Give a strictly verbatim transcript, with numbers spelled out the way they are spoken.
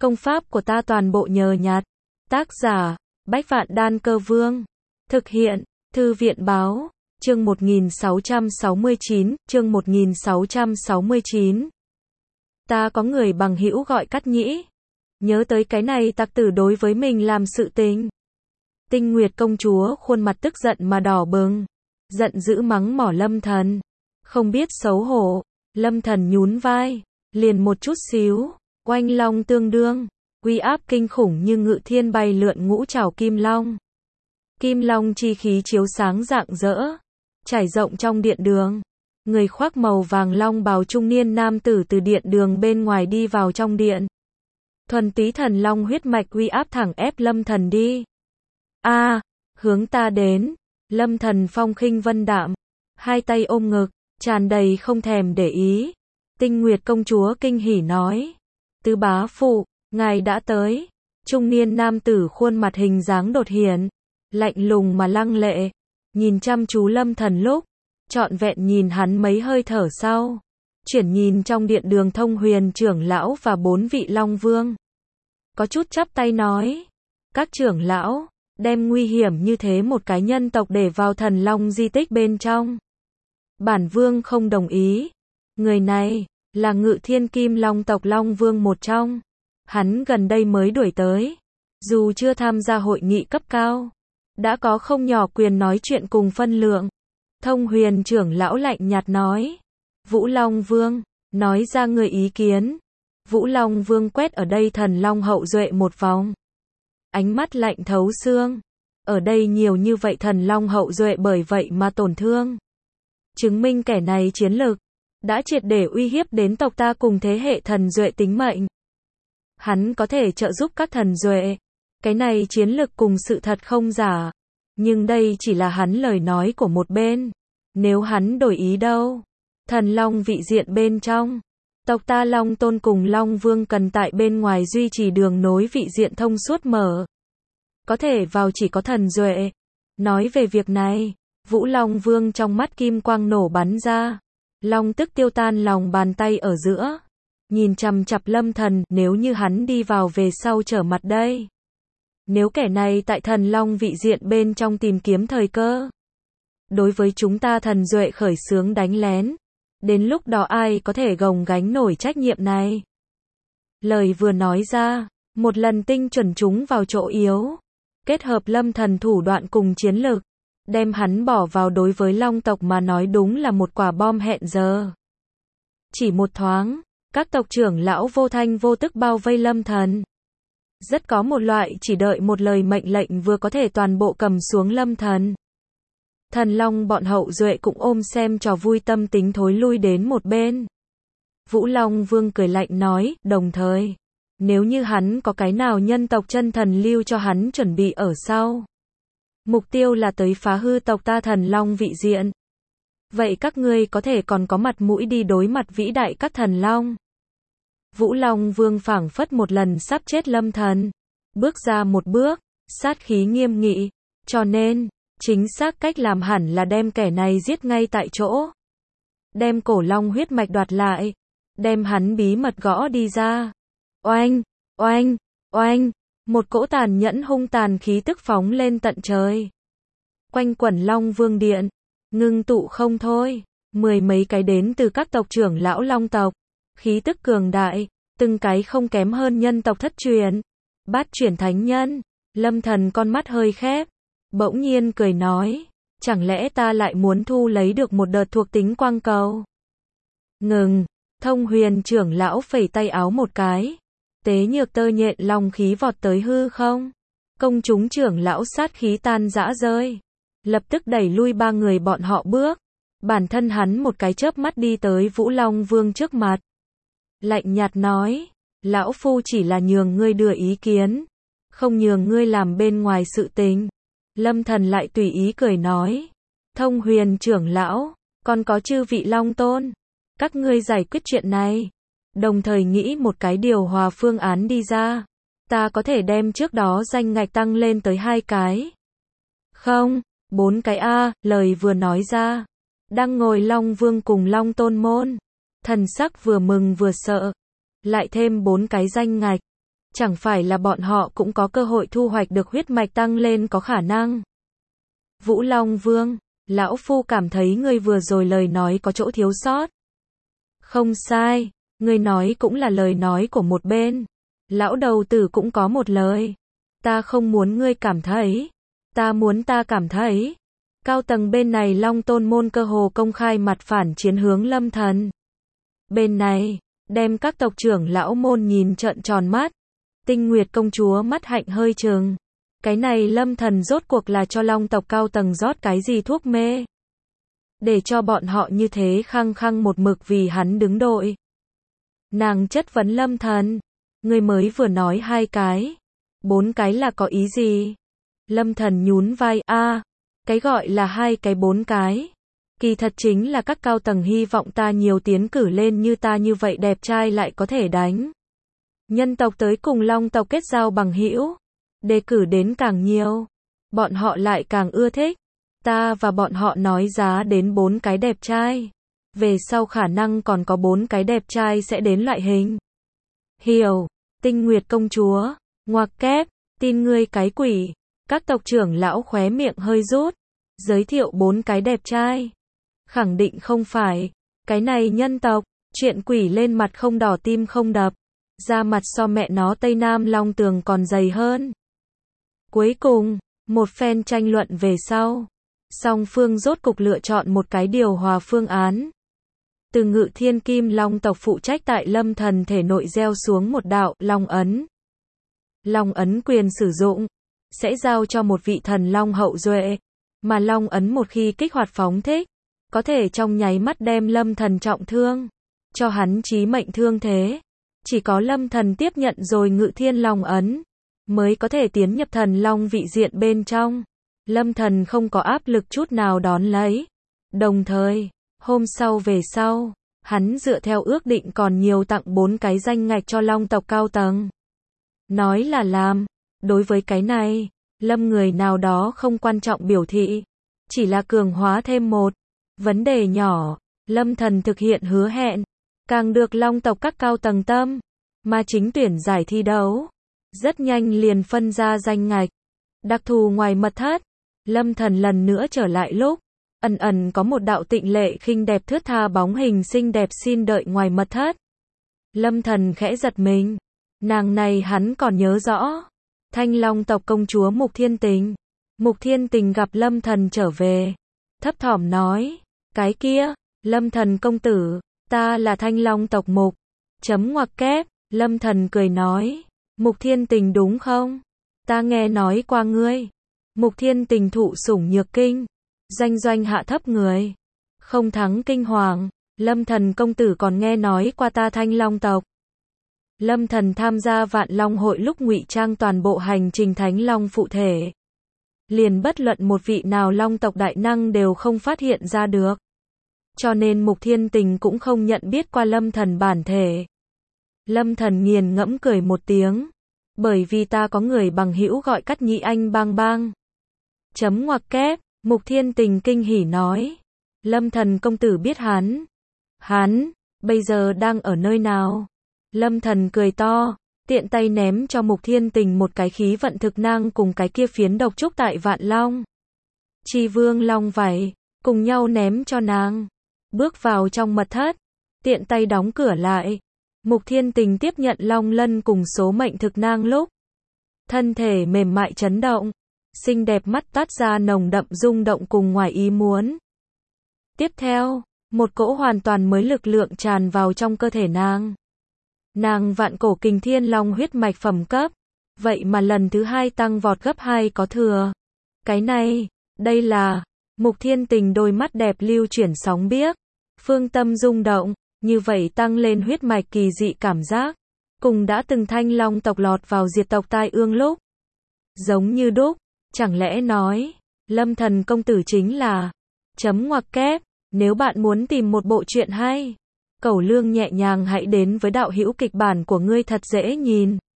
Công pháp của ta toàn bộ nhờ nhặt. Tác giả, Bách Vạn Đan Cơ Vương. Thực hiện, Thư viện Báo. Chương một nghìn sáu trăm sáu mươi chín, chương một nghìn sáu trăm sáu mươi chín. Ta có người bằng hữu gọi Cát Nhĩ. Nhớ tới cái này tặc tử đối với mình làm sự tình. Tinh Nguyệt công chúa khuôn mặt tức giận mà đỏ bừng. Giận dữ mắng mỏ Lâm Thần. Không biết xấu hổ. Lâm Thần nhún vai. Liền một chút xíu. Oanh long tương đương. Uy áp kinh khủng như ngự thiên bay lượn ngũ trảo kim long. Kim long chi khí chiếu sáng rạng rỡ. Trải rộng trong điện đường. Người khoác màu vàng long bào trung niên nam tử từ điện đường bên ngoài đi vào trong điện. Thuần túy thần long huyết mạch uy áp thẳng ép Lâm Thần đi. A, à, hướng ta đến. Lâm Thần phong khinh vân đạm. Hai tay ôm ngực, tràn đầy không thèm để ý. Tinh Nguyệt công chúa kinh hỉ nói. Tứ bá phụ, ngài đã tới. Trung niên nam tử khuôn mặt hình dáng đột hiện. Lạnh lùng mà lăng lệ. Nhìn chăm chú Lâm Thần lúc. Trọn vẹn nhìn hắn mấy hơi thở sau. Chuyển nhìn trong điện đường Thông Huyền trưởng lão và bốn vị long vương. Có chút chắp tay nói. Các trưởng lão, đem nguy hiểm như thế một cái nhân tộc để vào thần long di tích bên trong. Bản vương không đồng ý. Người này, là Ngự Thiên Kim Long tộc Long Vương một trong. Hắn gần đây mới đuổi tới. Dù chưa tham gia hội nghị cấp cao, đã có không nhỏ quyền nói chuyện cùng phân lượng. Thông Huyền trưởng lão lạnh nhạt nói. Vũ Long Vương, nói ra người ý kiến. Vũ Long Vương quét ở đây thần long hậu duệ một vòng. Ánh mắt lạnh thấu xương. Ở đây nhiều như vậy thần long hậu duệ bởi vậy mà tổn thương. Chứng minh kẻ này chiến lực. Đã triệt để uy hiếp đến tộc ta cùng thế hệ thần duệ tính mệnh. Hắn có thể trợ giúp các thần duệ. Cái này chiến lực cùng sự thật không giả. Nhưng đây chỉ là hắn lời nói của một bên. Nếu hắn đổi ý đâu. Thần long vị diện bên trong. Tộc ta Long Tôn cùng Long Vương cần tại bên ngoài duy trì đường nối vị diện thông suốt mở. Có thể vào chỉ có thần duệ. Nói về việc này. Vũ Long Vương trong mắt kim quang nổ bắn ra. Long tức tiêu tan lòng bàn tay ở giữa. Nhìn chằm chặp Lâm Thần, nếu như hắn đi vào về sau trở mặt đây. Nếu kẻ này tại thần long vị diện bên trong tìm kiếm thời cơ. Đối với chúng ta thần duệ khởi xướng đánh lén. Đến lúc đó ai có thể gồng gánh nổi trách nhiệm này. Lời vừa nói ra, một lần tinh chuẩn chúng vào chỗ yếu. Kết hợp Lâm Thần thủ đoạn cùng chiến lực. Đem hắn bỏ vào đối với long tộc mà nói đúng là một quả bom hẹn giờ. Chỉ một thoáng, các tộc trưởng lão vô thanh vô tức bao vây Lâm Thần. Rất có một loại chỉ đợi một lời mệnh lệnh vừa có thể toàn bộ cầm xuống Lâm Thần. Thần long bọn hậu duệ cũng ôm xem trò vui tâm tính thối lui đến một bên. Vũ Long Vương cười lạnh nói, đồng thời, nếu như hắn có cái nào nhân tộc chân thần lưu cho hắn chuẩn bị ở sau. Mục tiêu là tới phá hư tộc ta thần long vị diện. Vậy các ngươi có thể còn có mặt mũi đi đối mặt vĩ đại các thần long. Vũ Long Vương phảng phất một lần sắp chết Lâm Thần. Bước ra một bước, sát khí nghiêm nghị. Cho nên, chính xác cách làm hẳn là đem kẻ này giết ngay tại chỗ. Đem cổ long huyết mạch đoạt lại. Đem hắn bí mật gõ đi ra. Oanh, oanh, oanh. Một cỗ tàn nhẫn hung tàn khí tức phóng lên tận trời. Quanh quẩn Long Vương Điện. Ngưng tụ không thôi. Mười mấy cái đến từ các tộc trưởng lão long tộc. Khí tức cường đại. Từng cái không kém hơn nhân tộc thất truyền. Bát chuyển thánh nhân. Lâm Thần con mắt hơi khép. Bỗng nhiên cười nói. Chẳng lẽ ta lại muốn thu lấy được một đợt thuộc tính quang cầu? Ngừng. Thông Huyền trưởng lão phẩy tay áo một cái. Tế nhược tơ nhện long khí vọt tới hư không. Công chúng trưởng lão sát khí tan rã rơi. Lập tức đẩy lui ba người bọn họ bước. Bản thân hắn một cái chớp mắt đi tới Vũ Long Vương trước mặt. Lạnh nhạt nói. Lão phu chỉ là nhường ngươi đưa ý kiến. Không nhường ngươi làm bên ngoài sự tình. Lâm Thần lại tùy ý cười nói. Thông Huyền trưởng lão. Còn có chư vị Long Tôn. Các ngươi giải quyết chuyện này. Đồng thời nghĩ một cái điều hòa phương án đi ra. Ta có thể đem trước đó danh ngạch tăng lên tới hai cái. Không, bốn cái A, lời vừa nói ra. Đang ngồi Long Vương cùng Long Tôn môn. Thần sắc vừa mừng vừa sợ. Lại thêm bốn cái danh ngạch. chẳng phải là bọn họ cũng có cơ hội thu hoạch được huyết mạch tăng lên có khả năng. Vũ Long Vương, lão phu cảm thấy ngươi vừa rồi lời nói có chỗ thiếu sót. Không sai, ngươi nói cũng là lời nói của một bên. Lão đầu tử cũng có một lời. Ta không muốn ngươi cảm thấy. Ta muốn ta cảm thấy. Cao tầng bên này Long Tôn môn cơ hồ công khai mặt phản chiến hướng Lâm Thần. Bên này, đem các tộc trưởng lão môn nhìn trợn tròn mắt. Tinh Nguyệt công chúa mắt hạnh hơi trừng. Cái này Lâm Thần rốt cuộc là cho Long tộc cao tầng rót cái gì thuốc mê? Để cho bọn họ như thế khăng khăng một mực vì hắn đứng đội. Nàng chất vấn Lâm Thần. Ngươi mới vừa nói hai cái. Bốn cái là có ý gì? Lâm Thần nhún vai, a, cái gọi là hai cái bốn cái. Kỳ thật chính là các cao tầng hy vọng ta nhiều tiến cử lên như ta như vậy đẹp trai lại có thể đánh. Nhân tộc tới cùng Long tộc kết giao bằng hữu. Đề cử đến càng nhiều. Bọn họ lại càng ưa thích. Ta và bọn họ nói giá đến bốn cái đẹp trai. Về sau khả năng còn có bốn cái đẹp trai sẽ đến loại hình. Hiểu, Tinh Nguyệt công chúa, ngoặc kép, tin ngươi cái quỷ. Các tộc trưởng lão khóe miệng hơi rút. Giới thiệu bốn cái đẹp trai. Khẳng định không phải. Cái này nhân tộc, chuyện quỷ lên mặt không đỏ tim không đập. Da mặt so mẹ nó Tây Nam Long Tường còn dày hơn. Cuối cùng, một phen tranh luận về sau. Song phương rốt cục lựa chọn một cái điều hòa phương án. Từ Ngự Thiên Kim Long tộc phụ trách tại Lâm Thần thể nội gieo xuống một đạo Long ấn. Long ấn quyền sử dụng sẽ giao cho một vị thần Long hậu duệ, mà Long ấn một khi kích hoạt phóng thích, có thể trong nháy mắt đem Lâm Thần trọng thương, cho hắn chí mệnh thương thế. Chỉ có Lâm Thần tiếp nhận rồi Ngự Thiên Long ấn, mới có thể tiến nhập thần Long vị diện bên trong. Lâm Thần không có áp lực chút nào đón lấy. Đồng thời, hôm sau về sau, hắn dựa theo ước định còn nhiều tặng bốn cái danh ngạch cho Long tộc cao tầng. Nói là làm, đối với cái này, Lâm người nào đó không quan trọng biểu thị, chỉ là cường hóa thêm một vấn đề nhỏ. Lâm Thần thực hiện hứa hẹn, càng được Long tộc các cao tầng tâm, mà chính tuyển giải thi đấu. Rất nhanh liền phân ra danh ngạch. Đặc thù ngoài mật thất, Lâm Thần lần nữa trở lại lúc, ẩn ẩn có một đạo tịnh lệ khinh đẹp thướt tha bóng hình xinh đẹp xin đợi ngoài mật thất. Lâm Thần khẽ giật mình, nàng này hắn còn nhớ rõ. Thanh Long tộc công chúa Mục Thiên Tình. Mục Thiên Tình gặp Lâm Thần trở về, thấp thỏm nói, cái kia, Lâm Thần công tử, ta là Thanh Long tộc Mục. Chấm ngoặc kép, Lâm Thần cười nói, Mục Thiên Tình đúng không? Ta nghe nói qua ngươi. Mục Thiên Tình thụ sủng nhược kinh, danh doanh hạ thấp người, không thắng kinh hoàng. Lâm Thần công tử còn nghe nói qua ta Thanh Long tộc. Lâm Thần tham gia Vạn Long hội lúc ngụy trang toàn bộ hành trình Thánh Long phụ thể, liền bất luận một vị nào Long tộc đại năng đều không phát hiện ra được. Cho nên Mục Thiên Tình cũng không nhận biết qua Lâm Thần bản thể. Lâm Thần nghiền ngẫm cười một tiếng, bởi vì ta có người bằng hữu gọi Cắt Nhĩ Anh Bang Bang. Chấm ngoặc kép, Mục Thiên Tình kinh hỉ nói, Lâm Thần công tử biết hắn. Hắn, bây giờ đang ở nơi nào? Lâm Thần cười to, tiện tay ném cho Mục Thiên Tình một cái khí vận thực năng cùng cái kia phiến độc trúc tại Vạn Long. Chi Vương Long vảy, cùng nhau ném cho nàng. Bước vào trong mật thất, tiện tay đóng cửa lại. Mục Thiên Tình tiếp nhận Long lân cùng số mệnh thực năng lúc, thân thể mềm mại chấn động, xinh đẹp mắt toát ra nồng đậm rung động cùng ngoài ý muốn. Tiếp theo, một cỗ hoàn toàn mới lực lượng tràn vào trong cơ thể nàng. Nàng vạn cổ kình thiên long huyết mạch phẩm cấp, vậy mà lần thứ hai tăng vọt gấp hai có thừa. Cái này, đây là, Mục Thiên Tình đôi mắt đẹp lưu chuyển sóng biếc, phương tâm rung động, như vậy tăng lên huyết mạch kỳ dị cảm giác, cùng đã từng Thanh Long tộc lọt vào diệt tộc tai ương lúc. Giống như đúc, chẳng lẽ nói, Lâm Thần công tử chính là, chấm ngoặc kép, nếu bạn muốn tìm một bộ truyện hay, cẩu lương nhẹ nhàng hãy đến với đạo hữu kịch bản của ngươi thật dễ nhìn.